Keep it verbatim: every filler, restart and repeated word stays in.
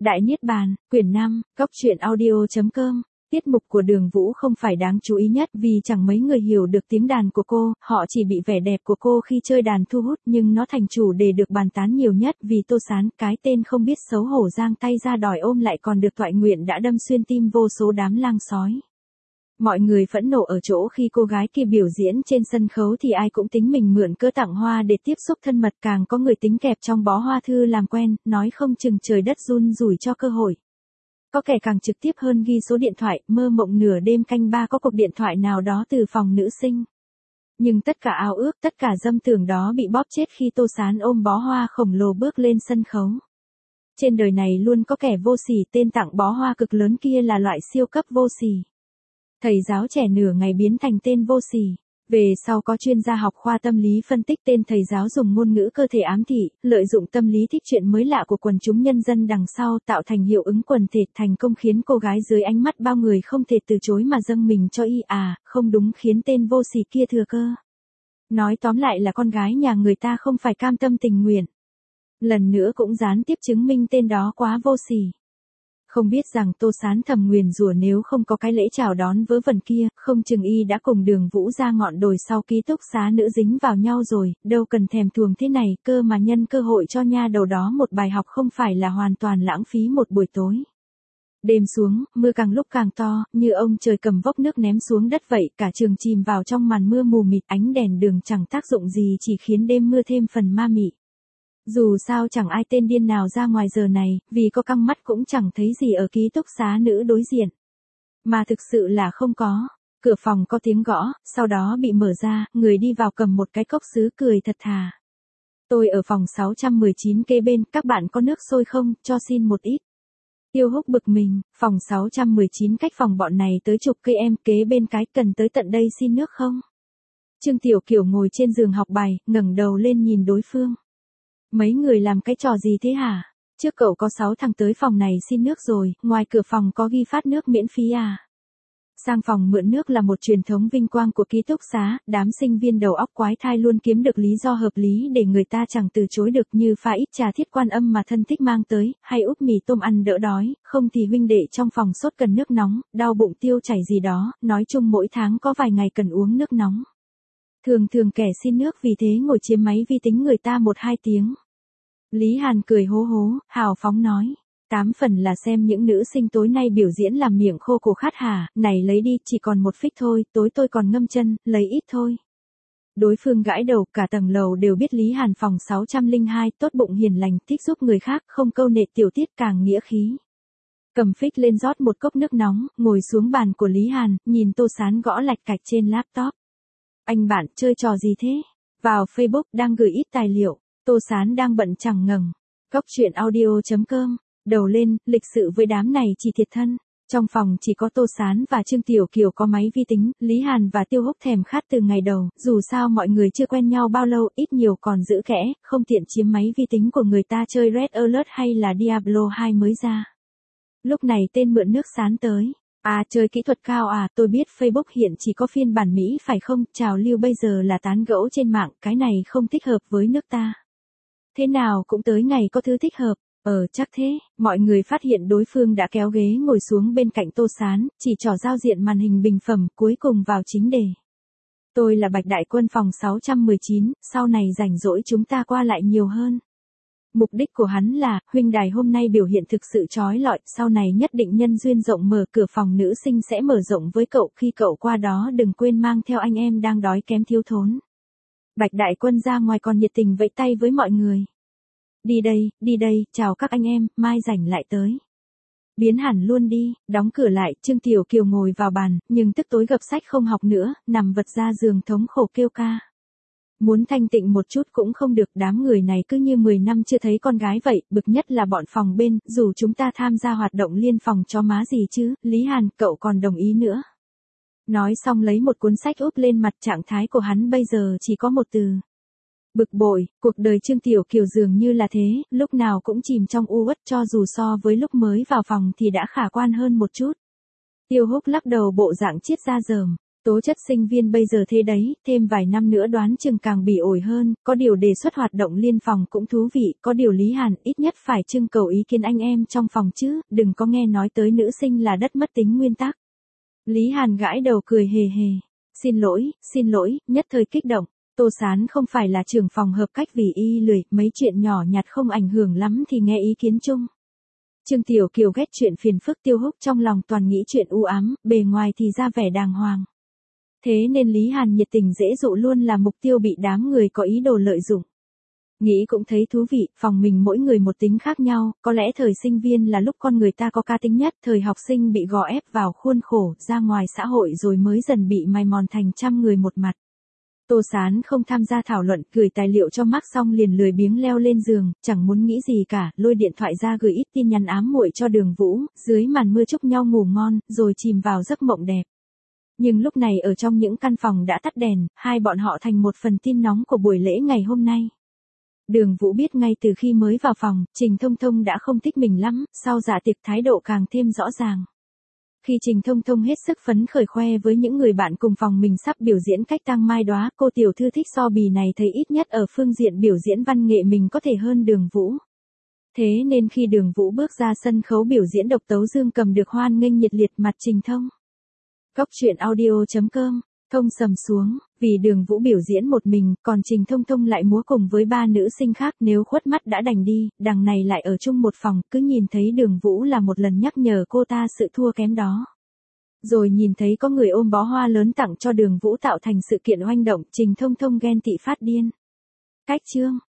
Đại Niết Bàn, quyển năm, góc truyện audio.com. Tiết mục của Đường Vũ không phải đáng chú ý nhất vì chẳng mấy người hiểu được tiếng đàn của cô, họ chỉ bị vẻ đẹp của cô khi chơi đàn thu hút, nhưng nó thành chủ đề được bàn tán nhiều nhất vì Tô Sán, cái tên không biết xấu hổ giang tay ra đòi ôm lại còn được toại nguyện đã đâm xuyên tim vô số đám lang sói. Mọi người phẫn nộ ở chỗ khi cô gái kia biểu diễn trên sân khấu thì ai cũng tính mình mượn cớ tặng hoa để tiếp xúc thân mật, càng có người tính kẹp trong bó hoa thư làm quen, nói không chừng trời đất run rủi cho cơ hội. Có kẻ càng trực tiếp hơn ghi số điện thoại, mơ mộng nửa đêm canh ba có cuộc điện thoại nào đó từ phòng nữ sinh. Nhưng tất cả ao ước, tất cả dâm tưởng đó bị bóp chết khi Tô Sán ôm bó hoa khổng lồ bước lên sân khấu. Trên đời này luôn có kẻ vô sỉ, tên tặng bó hoa cực lớn kia là loại siêu cấp vô sỉ. Thầy giáo trẻ nửa ngày biến thành tên vô sỉ. Về sau có chuyên gia học khoa tâm lý phân tích tên thầy giáo dùng ngôn ngữ cơ thể ám thị, lợi dụng tâm lý thích chuyện mới lạ của quần chúng nhân dân đằng sau tạo thành hiệu ứng quần thể, thành công khiến cô gái dưới ánh mắt bao người không thể từ chối mà dâng mình cho y. À, không đúng, khiến tên vô sỉ kia thừa cơ. Nói tóm lại là con gái nhà người ta không phải cam tâm tình nguyện. Lần nữa cũng gián tiếp chứng minh tên đó quá vô sỉ. Không biết rằng Tô Sán thầm nguyền rủa nếu không có cái lễ chào đón vớ vẩn kia, không chừng y đã cùng Đường Vũ ra ngọn đồi sau ký túc xá nữ dính vào nhau rồi, đâu cần thèm thuồng thế này, cơ mà nhân cơ hội cho nha đầu đó một bài học không phải là hoàn toàn lãng phí một buổi tối. Đêm xuống, mưa càng lúc càng to, như ông trời cầm vốc nước ném xuống đất vậy, cả trường chìm vào trong màn mưa mù mịt, ánh đèn đường chẳng tác dụng gì, chỉ khiến đêm mưa thêm phần ma mị. Dù sao chẳng ai tên điên nào ra ngoài giờ này, vì có căng mắt cũng chẳng thấy gì ở ký túc xá nữ đối diện. Mà thực sự là không có. Cửa phòng có tiếng gõ, sau đó bị mở ra, người đi vào cầm một cái cốc sứ cười thật thà. Tôi ở phòng sáu trăm mười chín kế bên, các bạn có nước sôi không, cho xin một ít. Tiêu Húc bực mình, phòng sáu trăm mười chín cách phòng bọn này tới chục cây em, kế bên cái, cần tới tận đây xin nước không? Trương Tiểu Kiều ngồi trên giường học bài, ngẩng đầu lên nhìn đối phương. Mấy người làm cái trò gì thế hả? Trước cậu có sáu thằng tới phòng này xin nước rồi, ngoài cửa phòng có ghi phát nước miễn phí à? Sang phòng mượn nước là một truyền thống vinh quang của ký túc xá, đám sinh viên đầu óc quái thai luôn kiếm được lý do hợp lý để người ta chẳng từ chối được, như pha ít trà Thiết Quan Âm mà thân thích mang tới, hay úp mì tôm ăn đỡ đói, không thì huynh đệ trong phòng sốt cần nước nóng, đau bụng tiêu chảy gì đó, nói chung mỗi tháng có vài ngày cần uống nước nóng. Thường thường kẻ xin nước vì thế ngồi chiếm máy vi tính người ta một hai tiếng. Lý Hàn cười hố hố, hào phóng nói. Tám phần là xem những nữ sinh tối nay biểu diễn làm miệng khô cổ khát hả, này lấy đi, chỉ còn một phích thôi, tối tôi còn ngâm chân, lấy ít thôi. Đối phương gãi đầu, cả tầng lầu đều biết Lý Hàn phòng sáu trăm lẻ hai, tốt bụng hiền lành, thích giúp người khác, không câu nệ tiểu tiết, càng nghĩa khí. Cầm phích lên rót một cốc nước nóng, ngồi xuống bàn của Lý Hàn, nhìn Tô Sán gõ lạch cạch trên laptop. Anh bạn, chơi trò gì thế? Vào Facebook, đang gửi ít tài liệu. Tô Sán đang bận chẳng ngần. Góc truyện audio.com. Đầu lên, lịch sự với đám này chỉ thiệt thân. Trong phòng chỉ có Tô Sán và Trương Tiểu Kiều có máy vi tính, Lý Hàn và Tiêu Húc thèm khát từ ngày đầu, dù sao mọi người chưa quen nhau bao lâu, ít nhiều còn giữ kẽ, không tiện chiếm máy vi tính của người ta chơi Red Alert hay là Diablo hai mới ra. Lúc này tên mượn nước Sán tới. À, chơi kỹ thuật cao à, tôi biết Facebook hiện chỉ có phiên bản Mỹ phải không, trào lưu bây giờ là tán gẫu trên mạng, cái này không thích hợp với nước ta. Thế nào cũng tới ngày có thứ thích hợp, ờ chắc thế, mọi người phát hiện đối phương đã kéo ghế ngồi xuống bên cạnh Tô Sán, chỉ trỏ giao diện màn hình bình phẩm, cuối cùng vào chính đề. Tôi là Bạch Đại Quân phòng sáu trăm mười chín, sau này rảnh rỗi chúng ta qua lại nhiều hơn. Mục đích của hắn là, huynh đài hôm nay biểu hiện thực sự chói lọi, sau này nhất định nhân duyên rộng mở, cửa phòng nữ sinh sẽ mở rộng với cậu, khi cậu qua đó đừng quên mang theo anh em đang đói kém thiếu thốn. Bạch Đại Quân ra ngoài còn nhiệt tình vẫy tay với mọi người. Đi đây, đi đây, chào các anh em, mai rảnh lại tới. Biến hẳn luôn đi, đóng cửa lại, Trương Tiểu Kiều ngồi vào bàn, nhưng tức tối gập sách không học nữa, nằm vật ra giường thống khổ kêu ca. Muốn thanh tịnh một chút cũng không được, đám người này cứ như mười năm chưa thấy con gái vậy, bực nhất là bọn phòng bên, dù chúng ta tham gia hoạt động liên phòng cho má gì chứ, Lý Hàn, cậu còn đồng ý nữa. Nói xong lấy một cuốn sách úp lên mặt, trạng thái của hắn bây giờ chỉ có một từ. Bực bội. Cuộc đời Trương Tiểu Kiều dường như là thế, lúc nào cũng chìm trong u uất, cho dù so với lúc mới vào phòng thì đã khả quan hơn một chút. Tiêu Húc lắc đầu bộ dạng triết ra dờm. Tố chất sinh viên bây giờ thế đấy, thêm vài năm nữa đoán chừng càng bỉ ổi hơn, có điều đề xuất hoạt động liên phòng cũng thú vị, có điều Lý Hàn ít nhất phải trưng cầu ý kiến anh em trong phòng chứ, đừng có nghe nói tới nữ sinh là đất mất tính nguyên tắc. Lý Hàn gãi đầu cười hề hề. Xin lỗi, xin lỗi, nhất thời kích động. Tô Sán không phải là trưởng phòng hợp cách vì y lười, mấy chuyện nhỏ nhặt không ảnh hưởng lắm thì nghe ý kiến chung. Trương Tiểu Kiều ghét chuyện phiền phức, Tiêu Húc trong lòng toàn nghĩ chuyện u ám, bề ngoài thì ra vẻ đàng hoàng. Thế nên Lý Hàn nhiệt tình dễ dụ luôn là mục tiêu bị đám người có ý đồ lợi dụng. Nghĩ cũng thấy thú vị, phòng mình mỗi người một tính khác nhau, có lẽ thời sinh viên là lúc con người ta có cá tính nhất, thời học sinh bị gò ép vào khuôn khổ, ra ngoài xã hội rồi mới dần bị mài mòn thành trăm người một mặt. Tô Sán không tham gia thảo luận, gửi tài liệu cho Mark xong liền lười biếng leo lên giường, chẳng muốn nghĩ gì cả, lôi điện thoại ra gửi ít tin nhắn ám muội cho Đường Vũ, dưới màn mưa chúc nhau ngủ ngon, rồi chìm vào giấc mộng đẹp. Nhưng lúc này ở trong những căn phòng đã tắt đèn, hai bọn họ thành một phần tin nóng của buổi lễ ngày hôm nay. Đường Vũ biết ngay từ khi mới vào phòng, Trình Thông Thông đã không thích mình lắm, sau dạ tiệc thái độ càng thêm rõ ràng. Khi Trình Thông Thông hết sức phấn khởi khoe với những người bạn cùng phòng mình sắp biểu diễn cách tang mai đóa, cô tiểu thư thích so bì này thấy ít nhất ở phương diện biểu diễn văn nghệ mình có thể hơn Đường Vũ. Thế nên khi Đường Vũ bước ra sân khấu biểu diễn độc tấu dương cầm được hoan nghênh nhiệt liệt, mặt Trình Thông. Góc truyện audio chấm com, Thông sầm xuống, vì Đường Vũ biểu diễn một mình, còn Trình Thông Thông lại múa cùng với ba nữ sinh khác, nếu khuất mắt đã đành đi, đằng này lại ở chung một phòng, cứ nhìn thấy Đường Vũ là một lần nhắc nhở cô ta sự thua kém đó. Rồi nhìn thấy có người ôm bó hoa lớn tặng cho Đường Vũ tạo thành sự kiện oanh động, Trình Thông Thông ghen tị phát điên. Cách chương